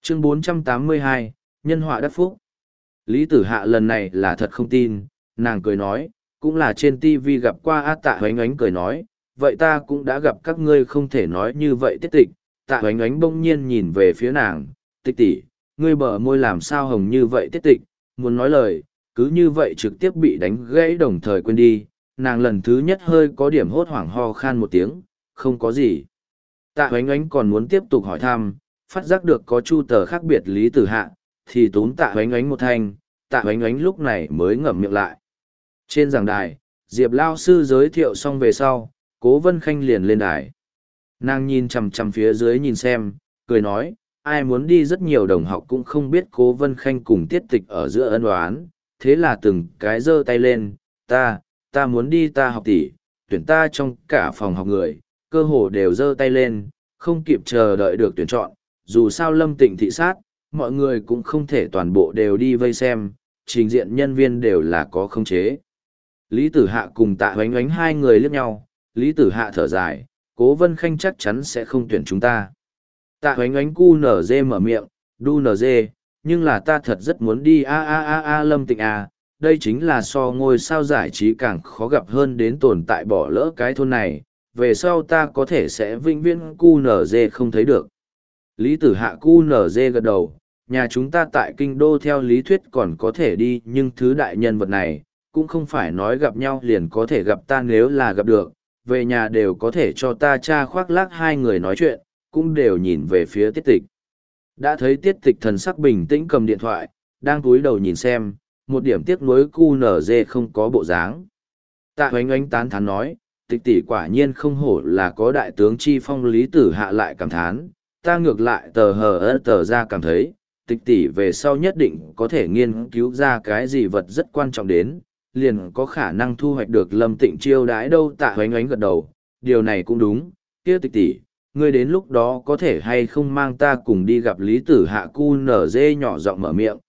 Chương 482, Nhân họa đắc phúc. Lý Tử Hạ lần này là thật không tin, nàng cười nói, cũng là trên TV gặp qua A. Tạ Hoánh Ánh cười nói, vậy ta cũng đã gặp các ngươi không thể nói như vậy Tiết Tịch. Tạ Hoánh Ánh bỗng nhiên nhìn về phía nàng, Tịch tỷ, ngươi bờ môi làm sao hồng như vậy Tiết Tịch, muốn nói lời, cứ như vậy trực tiếp bị đánh gãy đồng thời quên đi, nàng lần thứ nhất hơi có điểm hốt hoảng ho khan một tiếng, không có gì. Tạ Hoánh Ánh còn muốn tiếp tục hỏi thăm, phát giác được có chu tờ khác biệt Lý Tử Hạ, thì túm Tạ Hoánh Ánh một thanh, Tạ Hoánh Ánh lúc này mới ngậm miệng lại. Trên giảng đài, Diệp Lao Sư giới thiệu xong về sau, Cố Vân Khanh liền lên đài. Nàng nhìn chằm chằm phía dưới nhìn xem, cười nói, ai muốn đi rất nhiều đồng học cũng không biết Cố Vân Khanh cùng Tiết Tịch ở giữa ân oán, thế là từng cái giơ tay lên, ta muốn đi ta học tỷ, tuyển ta trong cả phòng học người, cơ hồ đều giơ tay lên, không kịp chờ đợi được tuyển chọn, dù sao Lâm Tịnh thị sát, mọi người cũng không thể toàn bộ đều đi vây xem, trình diện nhân viên đều là có khống chế. Lý Tử Hạ cùng Tạ Hoánh Ánh hai người liếc nhau, Lý Tử Hạ thở dài, Cố Vân Khanh chắc chắn sẽ không tuyển chúng ta. Tạ Hoánh Ánh cu nở dê mở miệng, đu nở dê, nhưng là ta thật rất muốn đi Lâm Tịnh đây chính là so ngôi sao giải trí càng khó gặp hơn đến tồn tại bỏ lỡ cái thôn này, về sau ta có thể sẽ vĩnh viễn cu nở dê không thấy được. Lý Tử Hạ cu nở dê gật đầu, nhà chúng ta tại kinh đô theo lý thuyết còn có thể đi nhưng thứ đại nhân vật này, cũng không phải nói gặp nhau liền có thể gặp ta nếu là gặp được, về nhà đều có thể cho ta cha khoác lác hai người nói chuyện, cũng đều nhìn về phía Tiết Tịch. Đã thấy Tiết Tịch thần sắc bình tĩnh cầm điện thoại, đang cúi đầu nhìn xem, một điểm tiếc nuối cu nở dê không có bộ dáng. Tạ Hoánh Ánh tán thán nói, Tịch tỷ quả nhiên không hổ là có đại tướng chi phong. Lý Tử Hạ lại cảm thán, ta ngược lại tờ ra cảm thấy, Tịch tỷ về sau nhất định có thể nghiên cứu ra cái gì vật rất quan trọng đến, liền có khả năng thu hoạch được Lâm Tịnh chiêu đãi đâu. Tạ Hoánh Ánh gật đầu, điều này cũng đúng, kia Tịch tỷ, ngươi đến lúc đó có thể hay không mang ta cùng đi gặp Lý Tử Hạ cu nở dê nhỏ giọng mở miệng,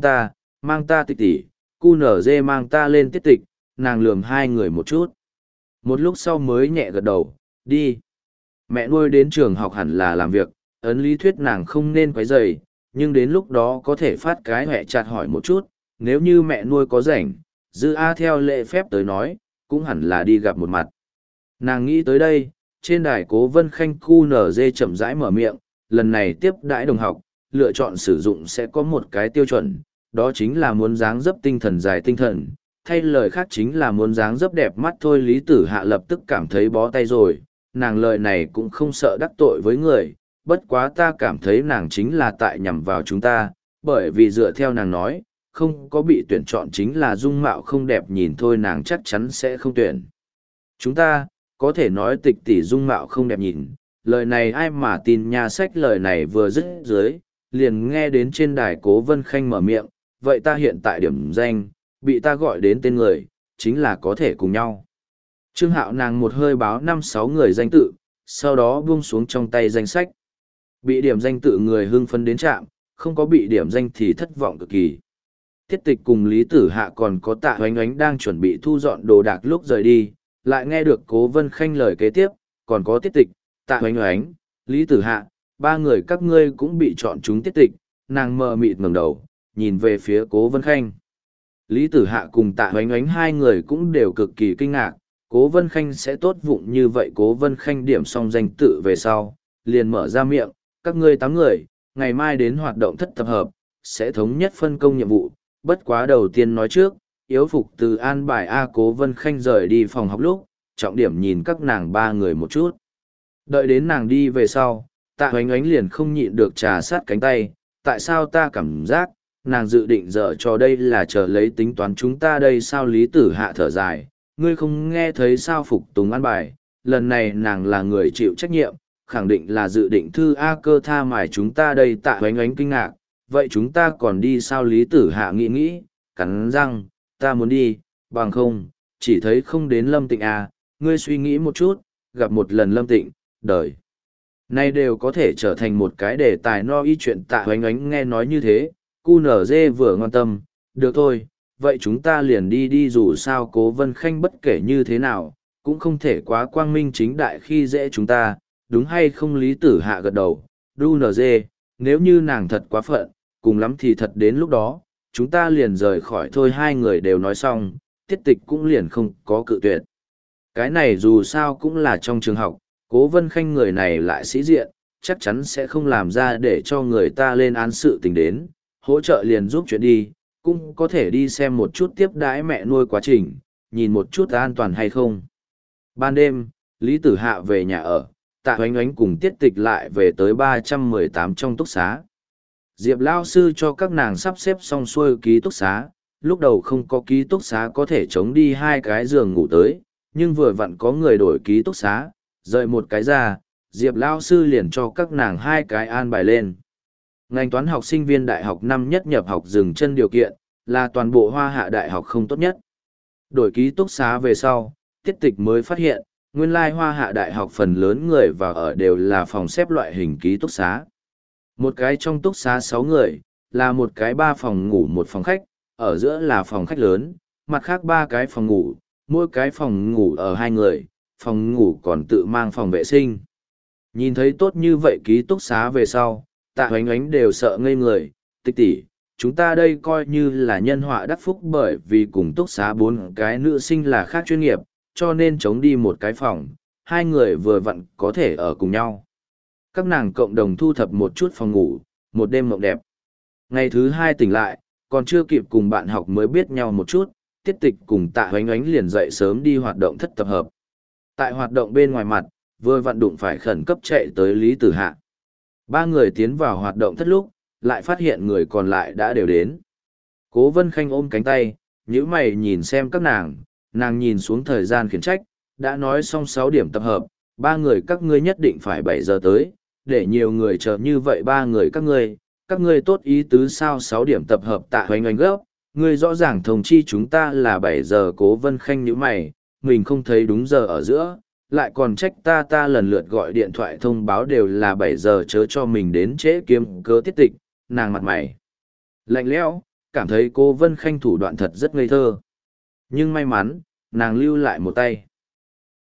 mang ta Tịch tỷ, cu nở dê mang ta lên Tiết Tịch, nàng lườm hai người một chút. Một lúc sau mới nhẹ gật đầu, đi. Mẹ nuôi đến trường học hẳn là làm việc, ấn lý thuyết nàng không nên quấy rầy, nhưng đến lúc đó có thể phát cái hẹ chặt hỏi một chút, nếu như mẹ nuôi có rảnh, Dư A theo lệ phép tới nói, cũng hẳn là đi gặp một mặt. Nàng nghĩ tới đây, trên đài Cố Vân Khanh cu nở dê chậm rãi mở miệng, lần này tiếp đãi đồng học, lựa chọn sử dụng sẽ có một cái tiêu chuẩn, đó chính là muốn dáng dấp tinh thần dài tinh thần, thay lời khác chính là muốn dáng dấp đẹp mắt thôi. Lý Tử Hạ lập tức cảm thấy bó tay rồi, nàng lời này cũng không sợ đắc tội với người, bất quá ta cảm thấy nàng chính là tại nhằm vào chúng ta, bởi vì dựa theo nàng nói, không có bị tuyển chọn chính là dung mạo không đẹp nhìn thôi, nàng chắc chắn sẽ không tuyển. Chúng ta, có thể nói Tịch tỷ dung mạo không đẹp nhìn, lời này ai mà tin nha. Sách lời này vừa dứt dưới, liền nghe đến trên đài Cố Vân Khanh mở miệng, vậy ta hiện tại điểm danh, bị ta gọi đến tên người, chính là có thể cùng nhau. Trương Hạo nàng một hơi báo 5-6 người danh tự, sau đó buông xuống trong tay danh sách. Bị điểm danh tự người hưng phấn đến trạm, không có bị điểm danh thì thất vọng cực kỳ. Tiết Tịch cùng Lý Tử Hạ còn có Tạ Hoánh Ánh đang chuẩn bị thu dọn đồ đạc lúc rời đi, lại nghe được Cố Vân Khanh lời kế tiếp, còn có Tiết Tịch, Tạ Hoánh Ánh, Lý Tử Hạ, ba người các ngươi cũng bị chọn chúng. Tiết Tịch, nàng mờ mịt ngẩng đầu, nhìn về phía Cố Vân Khanh. Lý Tử Hạ cùng Tạ Hoánh Ánh hai người cũng đều cực kỳ kinh ngạc, Cố Vân Khanh sẽ tốt vụng như vậy. Cố Vân Khanh điểm xong danh tự về sau, liền mở ra miệng, các ngươi 8 người, ngày mai đến hoạt động thất tập hợp, sẽ thống nhất phân công nhiệm vụ, bất quá đầu tiên nói trước, yếu phục từ an bài A. Cố Vân Khanh rời đi phòng học lúc, trọng điểm nhìn các nàng ba người một chút. Đợi đến nàng đi về sau, Tạ Hoánh Ánh liền không nhịn được trà sát cánh tay, tại sao ta cảm giác, nàng dự định dở cho đây là chờ lấy tính toán chúng ta đây sao? Lý Tử Hạ thở dài, ngươi không nghe thấy sao? Phục tùng an bài, lần này nàng là người chịu trách nhiệm, khẳng định là dự định thư A Cơ tha mài chúng ta đây. Tạ Hoánh Ánh kinh ngạc, vậy chúng ta còn đi sao? Lý Tử Hạ nghĩ, cắn răng, ta muốn đi, bằng không, chỉ thấy không đến Lâm Tịnh à, ngươi suy nghĩ một chút, gặp một lần Lâm Tịnh, đời nay đều có thể trở thành một cái đề tài no y chuyện. Tạ Hoánh Ánh nghe nói như thế, cu nở dê vừa ngoan tâm, được thôi, vậy chúng ta liền đi dù sao Cố Vân Khanh bất kể như thế nào, cũng không thể quá quang minh chính đại khi dễ chúng ta, đúng hay không? Lý Tử Hạ gật đầu, đu nở dê, nếu như nàng thật quá phận, cùng lắm thì thật đến lúc đó, chúng ta liền rời khỏi thôi. Hai người đều nói xong, Tiết Tịch cũng liền không có cự tuyệt. Cái này dù sao cũng là trong trường học, Cố Vân Khanh người này lại sĩ diện, chắc chắn sẽ không làm ra để cho người ta lên án sự tình đến, hỗ trợ liền giúp chuyện đi, cũng có thể đi xem một chút tiếp đãi mẹ nuôi quá trình, nhìn một chút an toàn hay không. Ban đêm, Lý Tử Hạ về nhà ở, Tạ Hoánh Oánh cùng Tiết Tịch lại về tới 318 trong túc xá. Diệp Lao sư cho các nàng sắp xếp xong xuôi ký túc xá, lúc đầu không có ký túc xá có thể chống đi hai cái giường ngủ tới, nhưng vừa vặn có người đổi ký túc xá, rời một cái ra, Diệp Lao sư liền cho các nàng hai cái an bài lên. Ngành toán học sinh viên đại học năm nhất nhập học dừng chân điều kiện, là toàn bộ Hoa Hạ đại học không tốt nhất. Đổi ký túc xá về sau, Tiết Tịch mới phát hiện, nguyên lai Hoa Hạ đại học phần lớn người vào ở đều là phòng xếp loại hình ký túc xá. Một cái trong túc xá 6 người, là một cái 3 phòng ngủ một phòng khách, ở giữa là phòng khách lớn, mặt khác 3 cái phòng ngủ, mỗi cái phòng ngủ ở 2 người, phòng ngủ còn tự mang phòng vệ sinh. Nhìn thấy tốt như vậy ký túc xá về sau, Tạ Hoánh Oánh đều sợ ngây người. Tịch tỷ, chúng ta đây coi như là nhân họa đắc phúc, bởi vì cùng túc xá 4 cái nữ sinh là khác chuyên nghiệp, cho nên chống đi một cái phòng, 2 người vừa vặn có thể ở cùng nhau. Các nàng cộng đồng thu thập một chút phòng ngủ, một đêm mộng đẹp. Ngày thứ 2 tỉnh lại, còn chưa kịp cùng bạn học mới biết nhau một chút, Tiết Tịch cùng Tạ Hoánh Oánh liền dậy sớm đi hoạt động thất tập hợp. Tại hoạt động bên ngoài mặt, vừa vặn đụng phải khẩn cấp chạy tới Lý Tử Hạ. 3 người tiến vào hoạt động thất lúc, lại phát hiện người còn lại đã đều đến. Cố Vân Khanh ôm cánh tay, nhíu mày nhìn xem các nàng nhìn xuống thời gian khiển trách, đã nói xong 6 điểm tập hợp, 3 người các ngươi nhất định phải 7 giờ tới, để nhiều người chờ như vậy 3 người các ngươi tốt ý tứ sao? 6 điểm tập hợp. Tạ Hoánh Oánh gấp, ngươi rõ ràng thông chi chúng ta là 7 giờ. Cố Vân Khanh nhíu mày, mình không thấy đúng giờ ở giữa, lại còn trách ta lần lượt gọi điện thoại thông báo đều là 7 giờ, chớ cho mình đến trễ kiếm cớ. Tiết Tịch, nàng mặt mày lạnh lẽo, cảm thấy Cố Vân Khanh thủ đoạn thật rất ngây thơ. Nhưng may mắn, nàng lưu lại một tay.